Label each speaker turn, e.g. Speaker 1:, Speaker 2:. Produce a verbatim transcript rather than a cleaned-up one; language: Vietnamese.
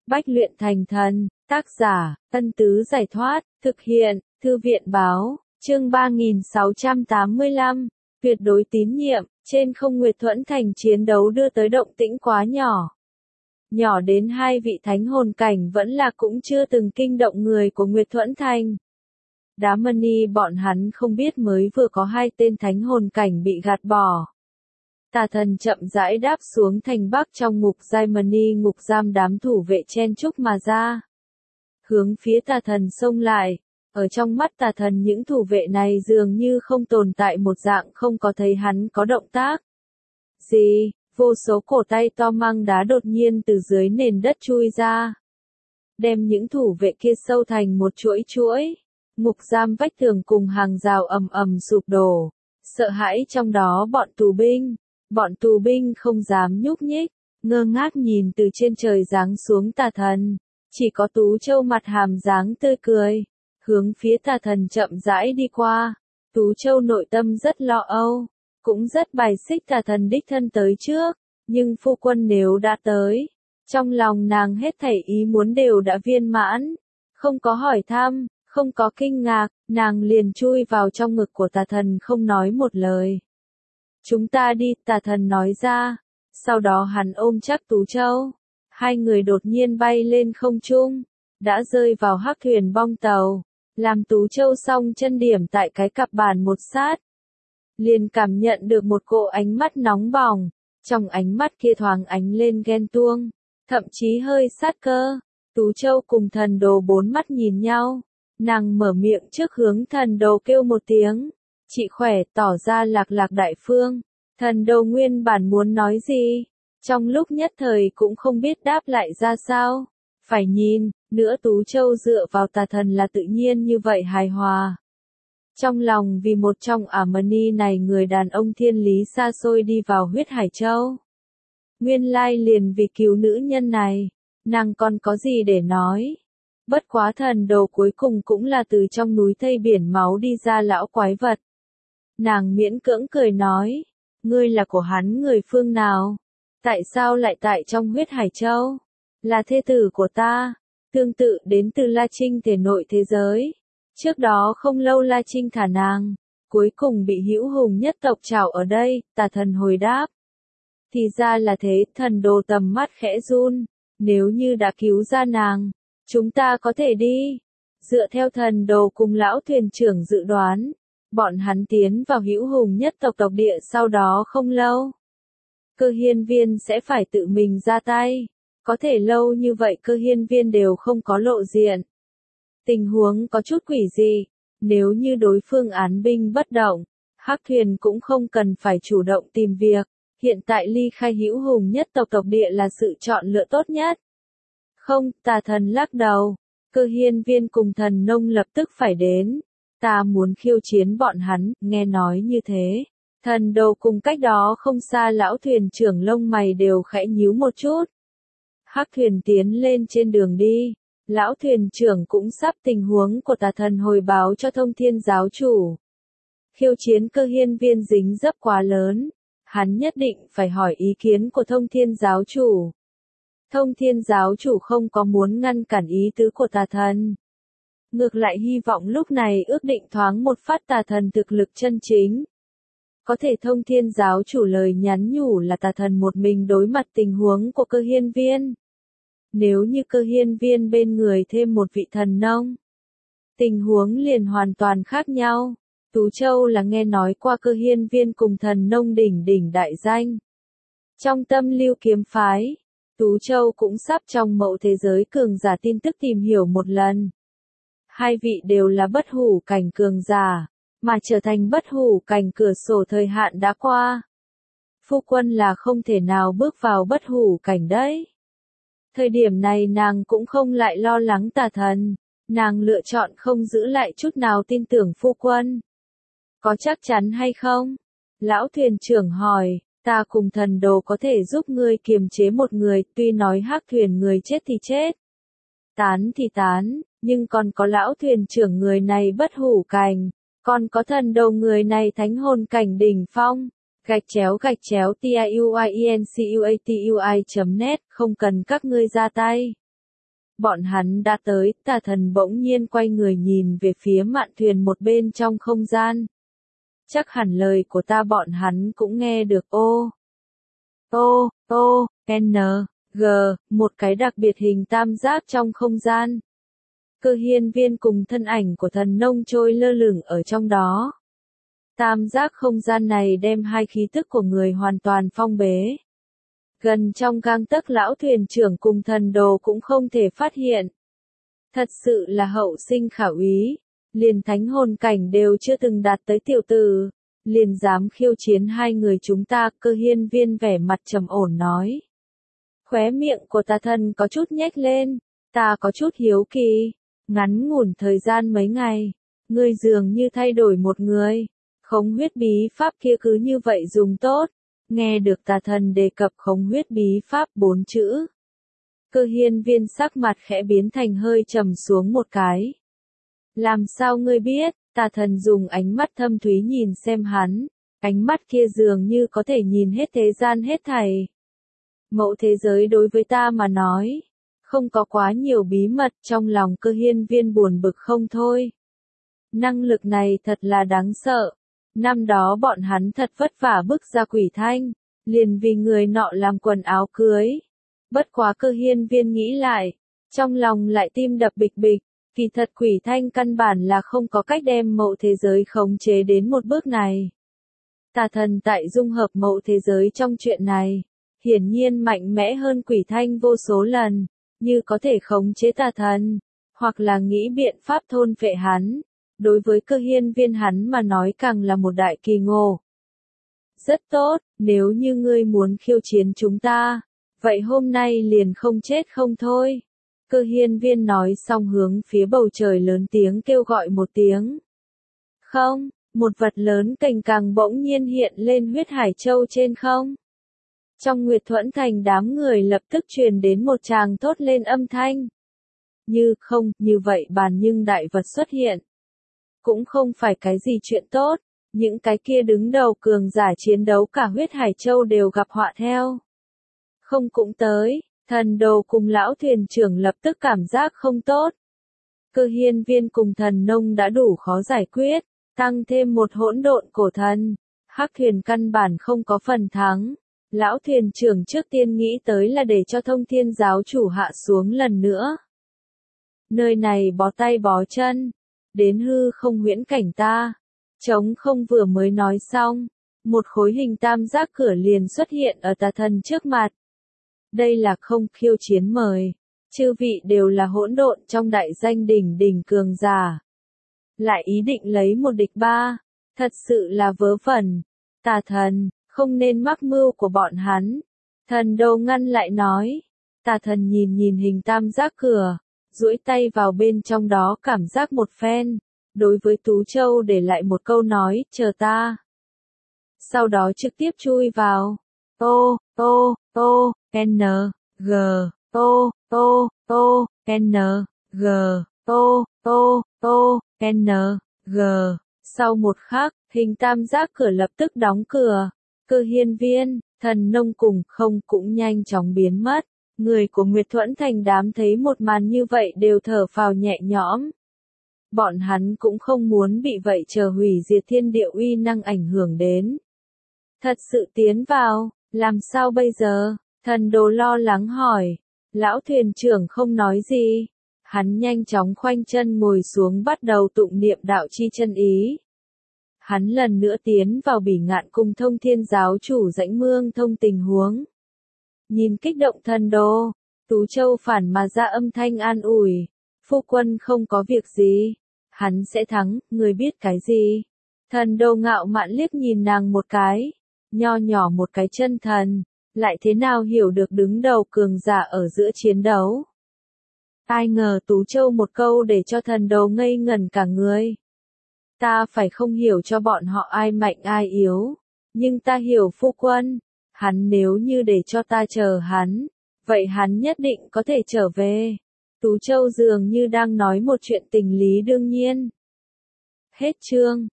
Speaker 1: Bách luyện thành thần, tác giả, Ân Tứ Giải Thoát, thực hiện, Thư viện Báo, chương ba nghìn sáu trăm tám mươi lăm, tuyệt đối tín nhiệm, trên không Nguyệt Thuẫn Thành chiến đấu đưa tới động tĩnh quá nhỏ. Nhỏ đến hai vị thánh hồn cảnh vẫn là cũng chưa từng kinh động người của Nguyệt Thuẫn Thành. Đá mani bọn hắn không biết mới vừa có hai tên thánh hồn cảnh bị gạt bỏ. Tà thần chậm rãi đáp xuống thành bắc trong ngục giai mani ngục giam đám thủ vệ chen chúc mà ra. Hướng phía tà thần xông lại, ở trong mắt tà thần những thủ vệ này dường như không tồn tại một dạng không có thấy hắn có động tác. Gì, vô số cổ tay to mang đá đột nhiên từ dưới nền đất chui ra. Đem những thủ vệ kia sâu thành một chuỗi chuỗi. Ngục giam vách tường cùng hàng rào ầm ầm sụp đổ. Sợ hãi trong đó bọn tù binh. Bọn tù binh không dám nhúc nhích, ngơ ngác nhìn từ trên trời giáng xuống tà thần. Chỉ có Tú Châu mặt hàm dáng tươi cười, hướng phía tà thần chậm rãi đi qua. Tú Châu nội tâm rất lo âu, cũng rất bài xích tà thần đích thân tới trước, nhưng phu quân nếu đã tới, trong lòng nàng hết thảy ý muốn đều đã viên mãn, không có hỏi thăm, không có kinh ngạc, nàng liền chui vào trong ngực của tà thần không nói một lời. Chúng ta đi, tà thần nói ra, sau đó hắn ôm chắc Tú Châu, hai người đột nhiên bay lên không trung, đã rơi vào hắc thuyền bong tàu, làm Tú Châu song chân điểm tại cái cặp bàn một sát. Liền cảm nhận được một cỗ ánh mắt nóng bỏng, trong ánh mắt kia thoáng ánh lên ghen tuông, thậm chí hơi sát cơ. Tú Châu cùng thần đồ bốn mắt nhìn nhau, nàng mở miệng trước hướng thần đồ kêu một tiếng. Chị khỏe, tỏ ra lạc lạc đại phương. Thần đồ nguyên bản muốn nói gì, trong lúc nhất thời cũng không biết đáp lại ra sao. Phải nhìn, nữa Tú Châu dựa vào tà thần là tự nhiên như vậy hài hòa. Trong lòng vì một trong ả mani này người đàn ông thiên lý xa xôi đi vào huyết hải châu. Nguyên lai liền vì cứu nữ nhân này, nàng còn có gì để nói. Bất quá thần đồ cuối cùng cũng là từ trong núi thây biển máu đi ra lão quái vật. Nàng miễn cưỡng cười nói, ngươi là của hắn người phương nào? Tại sao lại tại trong huyết hải châu? Là thê tử của ta, tương tự đến từ La Trinh thể nội thế giới. Trước đó không lâu La Trinh thả nàng, cuối cùng bị hữu hùng nhất tộc trảo ở đây, tà thần hồi đáp. Thì ra là thế, thần đồ tầm mắt khẽ run, nếu như đã cứu ra nàng, chúng ta có thể đi. Dựa theo thần đồ cùng lão thuyền trưởng dự đoán, bọn hắn tiến vào hữu hùng nhất tộc tộc địa sau đó không lâu. Cơ hiên viên sẽ phải tự mình ra tay, có thể lâu như vậy cơ hiên viên đều không có lộ diện. Tình huống có chút quỷ dị, nếu như đối phương án binh bất động, hắc thuyền cũng không cần phải chủ động tìm việc, hiện tại ly khai hữu hùng nhất tộc tộc địa là sự chọn lựa tốt nhất. Không, tà thần lắc đầu, cơ hiên viên cùng thần nông lập tức phải đến. Ta muốn khiêu chiến bọn hắn, nghe nói như thế. Thần đồ cùng cách đó không xa lão thuyền trưởng lông mày đều khẽ nhíu một chút. Hắc thuyền tiến lên trên đường đi. Lão thuyền trưởng cũng sắp tình huống của tà thần hồi báo cho thông thiên giáo chủ. Khiêu chiến cơ hiên viên dính dấp quá lớn. Hắn nhất định phải hỏi ý kiến của thông thiên giáo chủ. Thông thiên giáo chủ không có muốn ngăn cản ý tứ của tà thần. Ngược lại hy vọng lúc này ước định thoáng một phát tà thần thực lực chân chính. Có thể thông thiên giáo chủ lời nhắn nhủ là tà thần một mình đối mặt tình huống của cơ hiên viên. Nếu như cơ hiên viên bên người thêm một vị thần nông, tình huống liền hoàn toàn khác nhau. Tú Châu là nghe nói qua cơ hiên viên cùng thần nông đỉnh đỉnh đại danh. Trong tâm lưu kiếm phái, Tú Châu cũng sắp trong mậu thế giới cường giả tin tức tìm hiểu một lần. Hai vị đều là bất hủ cảnh cường giả, mà trở thành bất hủ cảnh cửa sổ thời hạn đã qua. Phu quân là không thể nào bước vào bất hủ cảnh đấy. Thời điểm này nàng cũng không lại lo lắng tà thần, nàng lựa chọn không giữ lại chút nào tin tưởng phu quân. Có chắc chắn hay không? Lão thuyền trưởng hỏi, ta cùng thần đồ có thể giúp ngươi kiềm chế một người, tuy nói hắc thuyền người chết thì chết. Tán thì tán, nhưng còn có lão thuyền trưởng người này bất hủ cảnh, còn có thần đồ người này thánh hồn cảnh đỉnh phong. Gạch chéo gạch chéo tiuincuatui chấm net, không cần các ngươi ra tay. Bọn hắn đã tới, tà thần bỗng nhiên quay người nhìn về phía mạn thuyền một bên trong không gian. Chắc hẳn lời của ta bọn hắn cũng nghe được ô. Ô, ô, N, G, một cái đặc biệt hình tam giác trong không gian. Cơ hiên viên cùng thân ảnh của thần nông trôi lơ lửng ở trong đó. Tam giác không gian này đem hai khí tức của người hoàn toàn phong bế. Gần trong gang tấc lão thuyền trưởng cùng thần đồ cũng không thể phát hiện. Thật sự là hậu sinh khả úy, liền thánh hồn cảnh đều chưa từng đạt tới tiểu tử, liền dám khiêu chiến hai người chúng ta. Cơ hiên viên vẻ mặt trầm ổn nói. Khóe miệng của tà thần có chút nhếch lên, ta có chút hiếu kỳ, ngắn ngủn thời gian mấy ngày, ngươi dường như thay đổi một người, khống huyết bí pháp kia cứ như vậy dùng tốt. Nghe được tà thần đề cập khống huyết bí pháp bốn chữ. Cơ hiên viên sắc mặt khẽ biến thành hơi trầm xuống một cái. Làm sao ngươi biết? Tà thần dùng ánh mắt thâm thúy nhìn xem hắn, ánh mắt kia dường như có thể nhìn hết thế gian hết thảy. Mẫu thế giới đối với ta mà nói, không có quá nhiều bí mật. Trong lòng cơ hiên viên buồn bực không thôi. Năng lực này thật là đáng sợ. Năm đó bọn hắn thật vất vả bước ra quỷ thanh, liền vì người nọ làm quần áo cưới. Bất quá cơ hiên viên nghĩ lại, trong lòng lại tim đập bịch bịch, kỳ thật quỷ thanh căn bản là không có cách đem mậu thế giới khống chế đến một bước này. Tà thần tại dung hợp mậu thế giới trong chuyện này, hiển nhiên mạnh mẽ hơn quỷ thanh vô số lần, như có thể khống chế tà thần, hoặc là nghĩ biện pháp thôn phệ hắn. Đối với cơ hiên viên hắn mà nói càng là một đại kỳ ngộ. Rất tốt, nếu như ngươi muốn khiêu chiến chúng ta, vậy hôm nay liền không chết không thôi. Cơ hiên viên nói xong hướng phía bầu trời lớn tiếng kêu gọi một tiếng. Không, một vật lớn cành càng bỗng nhiên hiện lên huyết hải châu trên không. Trong Nguyệt Thuẫn Thành đám người lập tức truyền đến một tràng thốt lên âm thanh. Như không, như vậy bàn nhưng đại vật xuất hiện. Cũng không phải cái gì chuyện tốt, những cái kia đứng đầu cường giả chiến đấu cả huyết hải châu đều gặp họa theo. Không cũng tới, thần đồ cùng lão thuyền trưởng lập tức cảm giác không tốt. Cơ hiên viên cùng thần nông đã đủ khó giải quyết, tăng thêm một hỗn độn cổ thần, hắc thuyền căn bản không có phần thắng. Lão thuyền trưởng trước tiên nghĩ tới là để cho thông thiên giáo chủ hạ xuống lần nữa. Nơi này bó tay bó chân. Đến hư không huyễn cảnh ta. Trống không vừa mới nói xong, một khối hình tam giác cửa liền xuất hiện ở tà thần trước mặt. Đây là không khiêu chiến mời. Chư vị đều là hỗn độn trong đại danh đỉnh đỉnh cường giả. Lại ý định lấy một địch ba. Thật sự là vớ vẩn. Tà thần, không nên mắc mưu của bọn hắn. Thần đồ ngăn lại nói. Tà thần nhìn nhìn hình tam giác cửa. Duỗi tay vào bên trong đó cảm giác một phen, đối với Tú Châu để lại một câu nói, chờ ta. Sau đó trực tiếp chui vào. Ô, ô, ô, N, G, ô, ô, ô, N, G, ô, ô, ô, N, G. Sau một khắc, hình tam giác cửa lập tức đóng cửa. Cơ hiên viên, thần nông cùng không cũng nhanh chóng biến mất. Người của Nguyệt Thuẫn Thành đám thấy một màn như vậy đều thở phào nhẹ nhõm. Bọn hắn cũng không muốn bị vậy chờ hủy diệt thiên địa uy năng ảnh hưởng đến. Thật sự tiến vào, làm sao bây giờ? Thần đồ lo lắng hỏi. Lão thuyền trưởng không nói gì. Hắn nhanh chóng khoanh chân ngồi xuống bắt đầu tụng niệm đạo chi chân ý. Hắn lần nữa tiến vào bỉ ngạn cùng thông thiên giáo chủ Dãnh Mương thông tình huống. Nhìn kích động thần đồ, Tú Châu phản mà ra âm thanh an ủi. Phu quân không có việc gì. Hắn sẽ thắng, người biết cái gì? Thần đồ ngạo mạn liếc nhìn nàng một cái. Nho nhỏ một cái chân thần, lại thế nào hiểu được đứng đầu cường giả ở giữa chiến đấu. Ai ngờ Tú Châu một câu để cho thần đồ ngây ngẩn cả người. Ta phải không hiểu cho bọn họ ai mạnh ai yếu. Nhưng ta hiểu phu quân. Hắn nếu như để cho ta chờ hắn, vậy hắn nhất định có thể trở về. Tú Châu dường như đang nói một chuyện tình lý đương nhiên. Hết chương.